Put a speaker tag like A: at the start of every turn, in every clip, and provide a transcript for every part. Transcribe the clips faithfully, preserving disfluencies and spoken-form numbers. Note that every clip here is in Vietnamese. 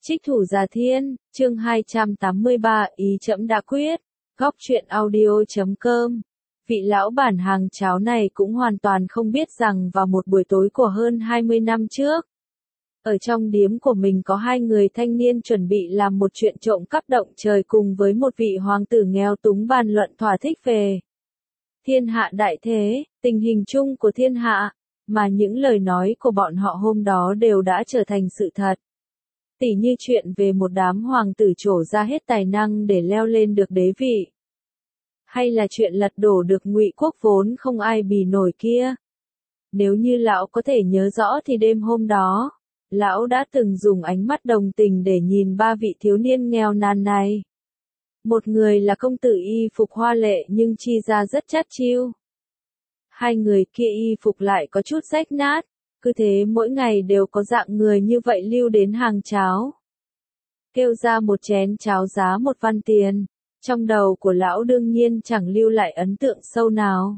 A: Trích Thủ Già Thiên, chương hai trăm tám mươi ba, ý trẫm đã quyết. Góc truyện audio chấm com. Vị lão bản hàng cháo này cũng hoàn toàn không biết rằng vào một buổi tối của hơn hai mươi năm trước, ở trong điếm của mình có hai người thanh niên chuẩn bị làm một chuyện trộm cắp động trời cùng với một vị hoàng tử nghèo túng bàn luận thỏa thích về thiên hạ đại thế, tình hình chung của thiên hạ, mà những lời nói của bọn họ hôm đó đều đã trở thành sự thật. Tỉ như chuyện về một đám hoàng tử trổ ra hết tài năng để leo lên được đế vị. Hay là chuyện lật đổ được Ngụy quốc vốn không ai bì nổi kia. Nếu như lão có thể nhớ rõ thì đêm hôm đó, lão đã từng dùng ánh mắt đồng tình để nhìn ba vị thiếu niên nghèo nàn này. Một người là công tử y phục hoa lệ nhưng chi ra rất chát chiu. Hai người kia y phục lại có chút rách nát. Cứ thế mỗi ngày đều có dạng người như vậy lưu đến hàng cháo. Kêu ra một chén cháo giá một văn tiền. Trong đầu của lão đương nhiên chẳng lưu lại ấn tượng sâu nào.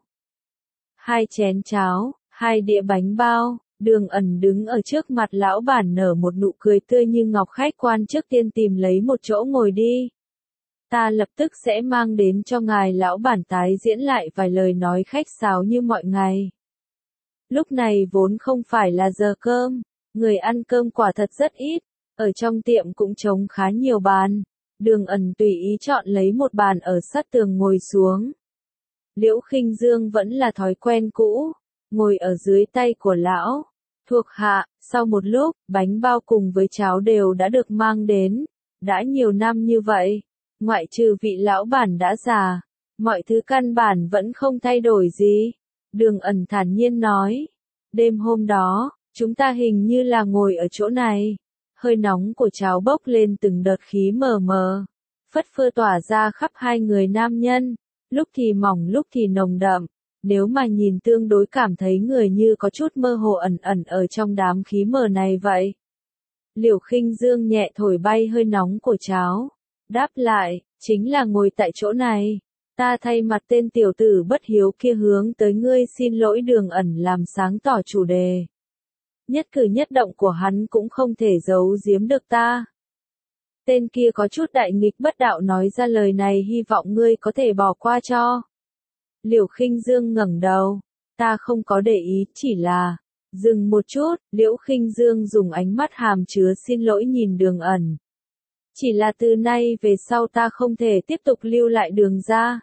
A: Hai chén cháo, hai đĩa bánh bao, Đường Ẩn đứng ở trước mặt lão bản nở một nụ cười tươi như ngọc. Khách quan trước tiên tìm lấy một chỗ ngồi đi. Ta lập tức sẽ mang đến cho ngài. Lão bản tái diễn lại vài lời nói khách sáo như mọi ngày. Lúc này vốn không phải là giờ cơm, người ăn cơm quả thật rất ít, ở trong tiệm cũng trống khá nhiều bàn. Đường Ẩn tùy ý chọn lấy một bàn ở sát tường ngồi xuống. Liễu Khinh Dương vẫn là thói quen cũ, ngồi ở dưới tay của lão thuộc hạ. Sau một lúc, bánh bao cùng với cháo đều đã được mang đến. Đã nhiều năm như vậy, ngoại trừ vị lão bản đã già, mọi thứ căn bản vẫn không thay đổi gì. Đường Ẩn thản nhiên nói, đêm hôm đó, chúng ta hình như là ngồi ở chỗ này. Hơi nóng của cháo bốc lên từng đợt khí mờ mờ, phất phơ tỏa ra khắp hai người nam nhân, lúc thì mỏng lúc thì nồng đậm. Nếu mà nhìn tương đối cảm thấy người như có chút mơ hồ ẩn ẩn ở trong đám khí mờ này vậy. Liễu Khinh Dương nhẹ thổi bay hơi nóng của cháo, đáp lại, chính là ngồi tại chỗ này. Ta thay mặt tên tiểu tử bất hiếu kia hướng tới ngươi xin lỗi. Đường Ẩn làm sáng tỏ chủ đề. Nhất cử nhất động của hắn cũng không thể giấu giếm được ta. Tên kia có chút đại nghịch bất đạo nói ra lời này, hy vọng ngươi có thể bỏ qua cho. Liễu Khinh Dương ngẩng đầu. Ta không có để ý, chỉ là... Dừng một chút, Liễu Khinh Dương dùng ánh mắt hàm chứa xin lỗi nhìn Đường Ẩn. Chỉ là từ nay về sau ta không thể tiếp tục lưu lại Đường gia.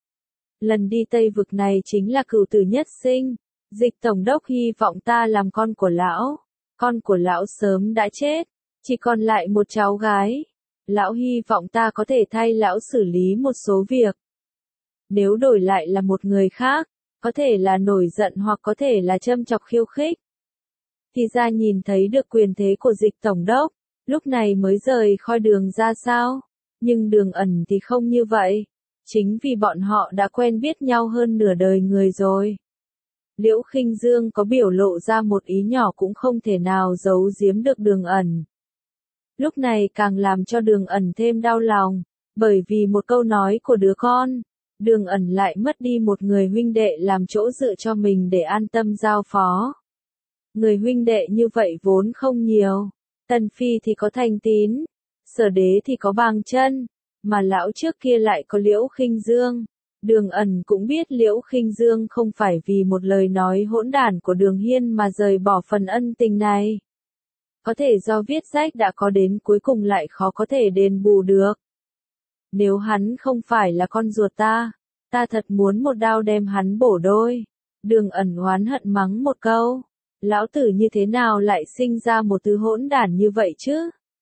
A: Lần đi Tây Vực này chính là cửu tử nhất sinh. Dịch tổng đốc hy vọng ta làm con của lão. Con của lão sớm đã chết, chỉ còn lại một cháu gái. Lão hy vọng ta có thể thay lão xử lý một số việc. Nếu đổi lại là một người khác, có thể là nổi giận hoặc có thể là châm chọc khiêu khích. Thì ra nhìn thấy được quyền thế của Dịch tổng đốc, lúc này mới rời khỏi Đường ra sao? Nhưng Đường Ẩn thì không như vậy. Chính vì bọn họ đã quen biết nhau hơn nửa đời người rồi. Liễu Khinh Dương có biểu lộ ra một ý nhỏ cũng không thể nào giấu giếm được Đường Ẩn. Lúc này càng làm cho Đường Ẩn thêm đau lòng, bởi vì một câu nói của đứa con, Đường Ẩn lại mất đi một người huynh đệ làm chỗ dựa cho mình để an tâm giao phó. Người huynh đệ như vậy vốn không nhiều. Tần Phi thì có Thành Tín, Sở Đế thì có Bàng Chân, mà lão trước kia lại có Liễu Khinh Dương. Đường Ẩn cũng biết Liễu Khinh Dương không phải vì một lời nói hỗn đản của Đường Hiên mà rời bỏ phần ân tình này. Có thể do viết rách đã có đến cuối cùng lại khó có thể đền bù được. Nếu hắn không phải là con ruột ta, ta thật muốn một đao đem hắn bổ đôi. Đường Ẩn oán hận mắng một câu. Lão tử như thế nào lại sinh ra một thứ hỗn đản như vậy chứ?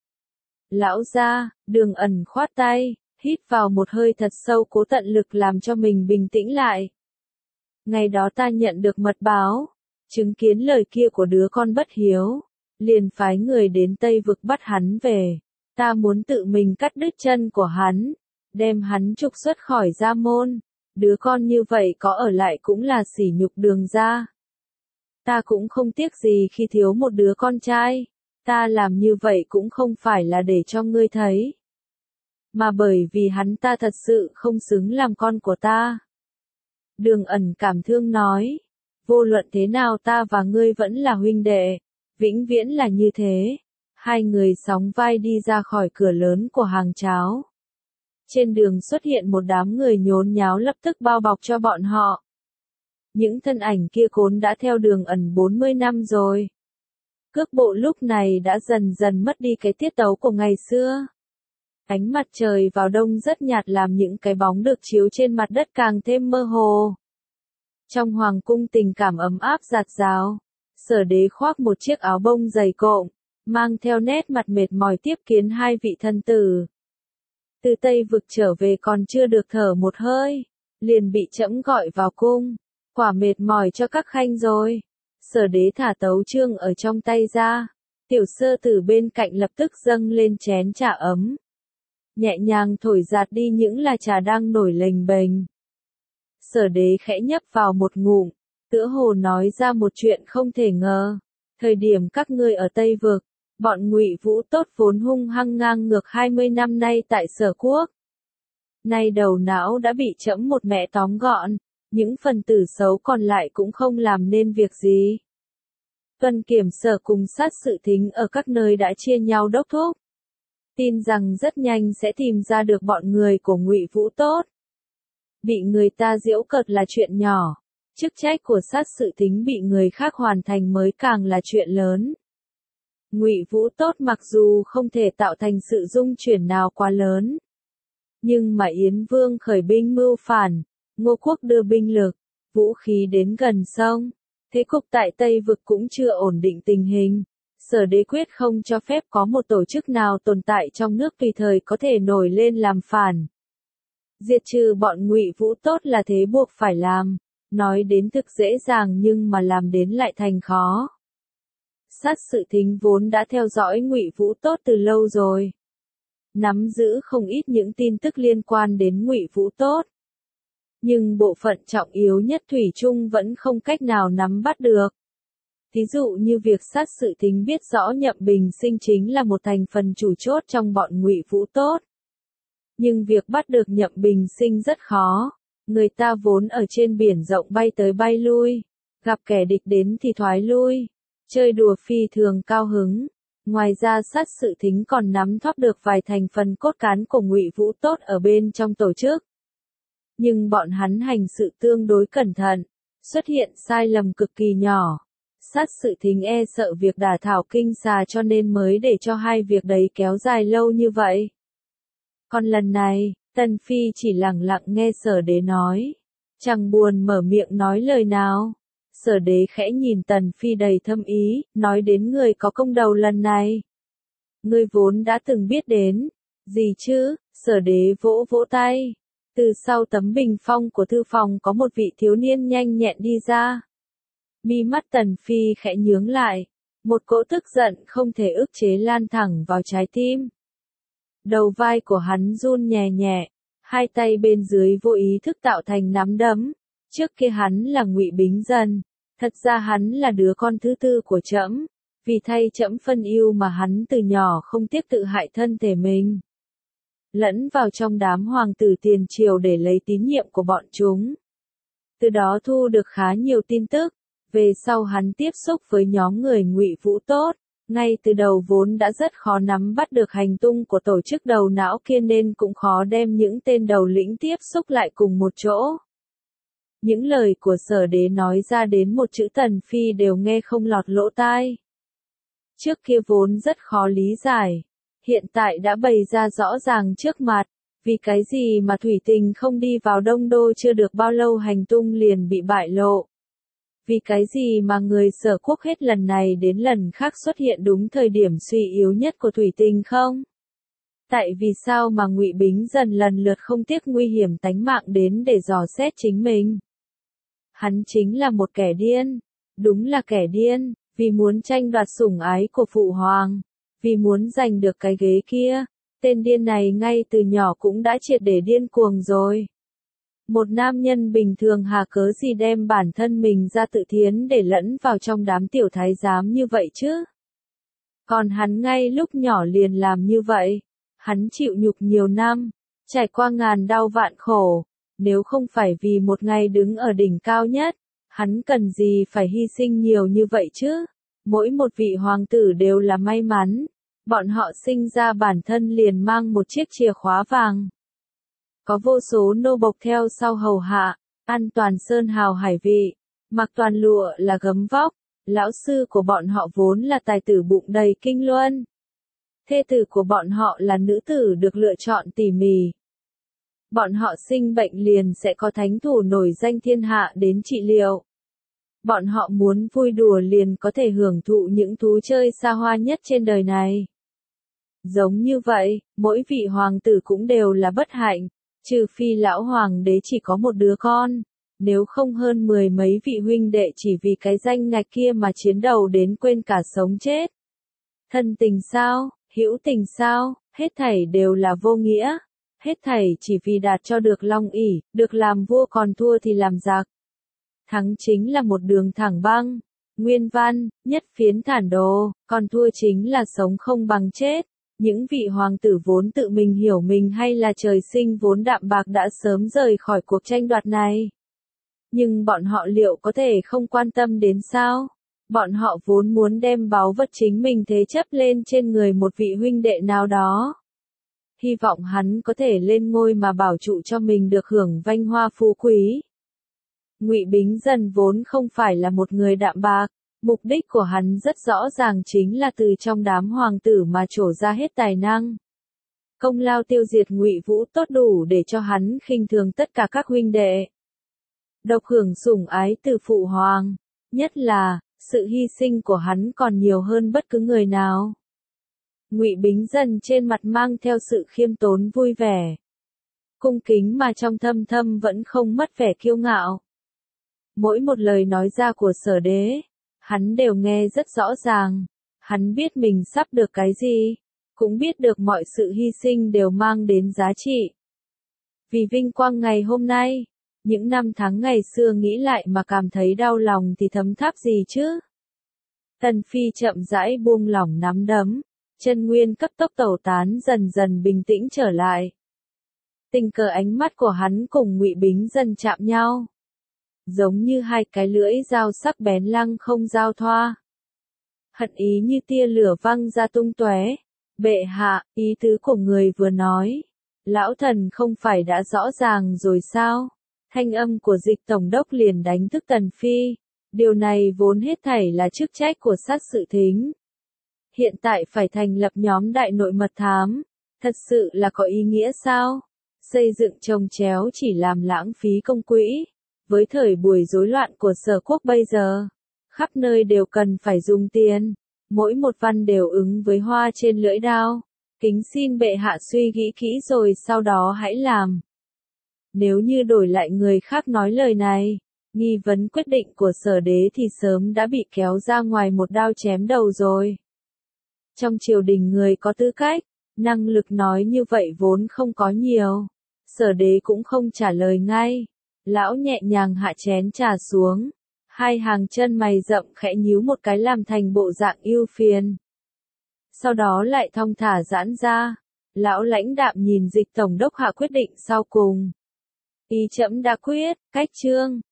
A: Lão gia, Đường Ẩn khoát tay, hít vào một hơi thật sâu cố tận lực làm cho mình bình tĩnh lại. Ngày đó ta nhận được mật báo, chứng kiến lời kia của đứa con bất hiếu, liền phái người đến Tây Vực bắt hắn về. Ta muốn tự mình cắt đứt chân của hắn, đem hắn trục xuất khỏi gia môn. Đứa con như vậy có ở lại cũng là sỉ nhục Đường gia. Ta cũng không tiếc gì khi thiếu một đứa con trai. Ta làm như vậy cũng không phải là để cho ngươi thấy, mà bởi vì hắn ta thật sự không xứng làm con của ta. Đường Ẩn cảm thương nói, vô luận thế nào ta và ngươi vẫn là huynh đệ, vĩnh viễn là như thế. Hai người sóng vai đi ra khỏi cửa lớn của hàng cháo. Trên đường xuất hiện một đám người nhốn nháo lập tức bao bọc cho bọn họ. Những thân ảnh kia khốn đã theo Đường Ẩn bốn mươi năm rồi. Cước bộ lúc này đã dần dần mất đi cái tiết tấu của ngày xưa. Ánh mặt trời vào đông rất nhạt làm những cái bóng được chiếu trên mặt đất càng thêm mơ hồ. Trong hoàng cung tình cảm ấm áp dạt dào, Sở Đế khoác một chiếc áo bông dày cộm, mang theo nét mặt mệt mỏi tiếp kiến hai vị thân tử. Từ Tây Vực trở về còn chưa được thở một hơi, liền bị trẫm gọi vào cung, quả mệt mỏi cho các khanh rồi. Sở Đế thả tấu chương ở trong tay ra, tiểu sơ tử bên cạnh lập tức dâng lên chén trà ấm. Nhẹ nhàng thổi giạt đi những là trà đang nổi lềnh bềnh. Sở Đế khẽ nhấp vào một ngụm, tựa hồ nói ra một chuyện không thể ngờ. Thời điểm các ngươi ở Tây Vực, bọn Ngụy Vũ Tốt vốn hung hăng ngang ngược hai mươi năm nay tại Sở Quốc. Nay đầu não đã bị trẫm một mẹ tóm gọn, những phần tử xấu còn lại cũng không làm nên việc gì. Tuần kiểm sở cùng sát sự thính ở các nơi đã chia nhau đốc thúc. Tin rằng rất nhanh sẽ tìm ra được bọn người của Ngụy Vũ Tốt. Bị người ta giễu cợt là chuyện nhỏ, chức trách của sát sự thính bị người khác hoàn thành mới càng là chuyện lớn. Ngụy Vũ Tốt mặc dù không thể tạo thành sự dung chuyển nào quá lớn, nhưng mà Yến Vương khởi binh mưu phản, Ngô Quốc đưa binh lực, vũ khí đến gần sông, thế cục tại Tây Vực cũng chưa ổn định tình hình. Sở Đế quyết không cho phép có một tổ chức nào tồn tại trong nước tùy thời có thể nổi lên làm phản. Diệt trừ bọn Ngụy Vũ Tốt là thế buộc phải làm, nói đến thực dễ dàng nhưng mà làm đến lại thành khó. Sát sự thính vốn đã theo dõi Ngụy Vũ Tốt từ lâu rồi, nắm giữ không ít những tin tức liên quan đến Ngụy Vũ Tốt. Nhưng bộ phận trọng yếu nhất thủy chung vẫn không cách nào nắm bắt được. Thí dụ như việc sát sự thính biết rõ Nhậm Bình Sinh chính là một thành phần chủ chốt trong bọn Ngụy Vũ Tốt. Nhưng việc bắt được Nhậm Bình Sinh rất khó, người ta vốn ở trên biển rộng bay tới bay lui, gặp kẻ địch đến thì thoái lui, chơi đùa phi thường cao hứng. Ngoài ra sát sự thính còn nắm thóp được vài thành phần cốt cán của Ngụy Vũ Tốt ở bên trong tổ chức. Nhưng bọn hắn hành sự tương đối cẩn thận, xuất hiện sai lầm cực kỳ nhỏ. Sát sự thính e sợ việc đả thảo kinh xà cho nên mới để cho hai việc đấy kéo dài lâu như vậy. Còn lần này, Tần Phi chỉ lặng lặng nghe Sở Đế nói, chẳng buồn mở miệng nói lời nào. Sở Đế khẽ nhìn Tần Phi đầy thâm ý, nói đến người có công đầu lần này. Ngươi vốn đã từng biết đến, gì chứ? Sở Đế vỗ vỗ tay. Từ sau tấm bình phong của thư phòng có một vị thiếu niên nhanh nhẹn đi ra. Mi mắt Tần Phi khẽ nhướng lại, một cỗ tức giận không thể ức chế lan thẳng vào trái tim. Đầu vai của hắn run nhẹ nhẹ, hai tay bên dưới vô ý thức tạo thành nắm đấm. Trước kia hắn là Ngụy Bính Dần, thật ra hắn là đứa con thứ tư của trẫm, vì thay trẫm phân ưu mà hắn từ nhỏ không tiếc tự hại thân thể mình, lẫn vào trong đám hoàng tử tiền triều để lấy tín nhiệm của bọn chúng. Từ đó thu được khá nhiều tin tức. Về sau hắn tiếp xúc với nhóm người Ngụy Vũ Tốt, ngay từ đầu vốn đã rất khó nắm bắt được hành tung của tổ chức đầu não kia nên cũng khó đem những tên đầu lĩnh tiếp xúc lại cùng một chỗ. Những lời của Sở Đế nói ra đến một chữ Tần Phi đều nghe không lọt lỗ tai. Trước kia vốn rất khó lý giải, hiện tại đã bày ra rõ ràng trước mặt, vì cái gì mà Thủy Tình không đi vào Đông Đô chưa được bao lâu hành tung liền bị bại lộ. Vì cái gì mà người Sở Quốc hết lần này đến lần khác xuất hiện đúng thời điểm suy yếu nhất của Thủy Tình không? Tại vì sao mà Ngụy Bính Dần lần lượt không tiếc nguy hiểm tánh mạng đến để dò xét chính mình? Hắn chính là một kẻ điên, đúng là kẻ điên, vì muốn tranh đoạt sủng ái của Phụ Hoàng, vì muốn giành được cái ghế kia, tên điên này ngay từ nhỏ cũng đã triệt để điên cuồng rồi. Một nam nhân bình thường hà cớ gì đem bản thân mình ra tự thiến để lẫn vào trong đám tiểu thái giám như vậy chứ? Còn hắn ngay lúc nhỏ liền làm như vậy. Hắn chịu nhục nhiều năm, trải qua ngàn đau vạn khổ. Nếu không phải vì một ngày đứng ở đỉnh cao nhất, hắn cần gì phải hy sinh nhiều như vậy chứ? Mỗi một vị hoàng tử đều là may mắn, Bọn họ sinh ra bản thân liền mang một chiếc chìa khóa vàng. Có vô số nô bộc theo sau hầu hạ, ăn toàn sơn hào hải vị, mặc toàn lụa là gấm vóc. Lão sư của bọn họ vốn là tài tử bụng đầy kinh luân. Thê tử của bọn họ là nữ tử được lựa chọn tỉ mỉ. Bọn họ sinh bệnh liền sẽ có thánh thủ nổi danh thiên hạ đến trị liệu. Bọn họ muốn vui đùa liền có thể hưởng thụ những thú chơi xa hoa nhất trên đời này. Giống như vậy, mỗi vị hoàng tử cũng đều là bất hạnh, trừ phi lão hoàng đế chỉ có một đứa con, nếu không hơn mười mấy vị huynh đệ chỉ vì cái danh ngạch kia mà chiến đầu đến quên cả sống chết. Thân tình sao, hữu tình sao, hết thảy đều là vô nghĩa, hết thảy chỉ vì đạt cho được long ỷ, được làm vua còn thua thì làm giặc. Thắng chính là một đường thẳng băng, nguyên văn, nhất phiến thản đồ, còn thua chính là sống không bằng chết. Những vị hoàng tử vốn tự mình hiểu mình hay là trời sinh vốn đạm bạc đã sớm rời khỏi cuộc tranh đoạt này. Nhưng bọn họ liệu có thể không quan tâm đến sao? Bọn họ vốn muốn đem báu vật chính mình thế chấp lên trên người một vị huynh đệ nào đó. Hy vọng hắn có thể lên ngôi mà bảo trụ cho mình được hưởng vinh hoa phú quý. Ngụy Bính Dân vốn không phải là một người đạm bạc, mục đích của hắn rất rõ ràng chính là từ trong đám hoàng tử mà trổ ra hết tài năng. Công lao tiêu diệt Ngụy Vũ tốt đủ để cho hắn khinh thường tất cả các huynh đệ. Độc hưởng sủng ái từ phụ hoàng, nhất là, sự hy sinh của hắn còn nhiều hơn bất cứ người nào. Ngụy Bính Dân trên mặt mang theo sự khiêm tốn vui vẻ. Cung kính mà trong thâm thâm vẫn không mất vẻ kiêu ngạo. Mỗi một lời nói ra của Sở Đế, hắn đều nghe rất rõ ràng. Hắn biết mình sắp được cái gì, cũng biết được mọi sự hy sinh đều mang đến giá trị. Vì vinh quang ngày hôm nay, những năm tháng ngày xưa nghĩ lại mà cảm thấy đau lòng thì thấm tháp gì chứ? Tần Phi chậm rãi buông lỏng nắm đấm, chân nguyên cấp tốc tẩu tán dần dần bình tĩnh trở lại. Tình cờ ánh mắt của hắn cùng Ngụy Bính Dân chạm nhau, giống như hai cái lưỡi dao sắc bén lăng không giao thoa. Hận ý như tia lửa văng ra tung tóe. Bệ hạ, ý tứ của người vừa nói, lão thần không phải đã rõ ràng rồi sao? Thanh âm của Dịch tổng đốc liền đánh thức Tần Phi. Điều này vốn hết thảy là chức trách của sát sự thính. Hiện tại phải thành lập nhóm đại nội mật thám, thật sự là có ý nghĩa sao? Xây dựng chồng chéo chỉ làm lãng phí công quỹ. Với thời buổi rối loạn của Sở quốc bây giờ, khắp nơi đều cần phải dùng tiền, mỗi một văn đều ứng với hoa trên lưỡi đao. Kính xin bệ hạ suy nghĩ kỹ rồi sau đó hãy làm. Nếu như đổi lại người khác nói lời này, nghi vấn quyết định của Sở Đế thì sớm đã bị kéo ra ngoài một đao chém đầu rồi. Trong triều đình người có tư cách, năng lực nói như vậy vốn không có nhiều. Sở Đế cũng không trả lời ngay. Lão nhẹ nhàng hạ chén trà xuống, hai hàng chân mày rậm khẽ nhíu một cái làm thành bộ dạng ưu phiền. Sau đó lại thong thả giãn ra, lão lãnh đạm nhìn Dịch tổng đốc hạ quyết định sau cùng. Ý trẫm đã quyết, cách chương.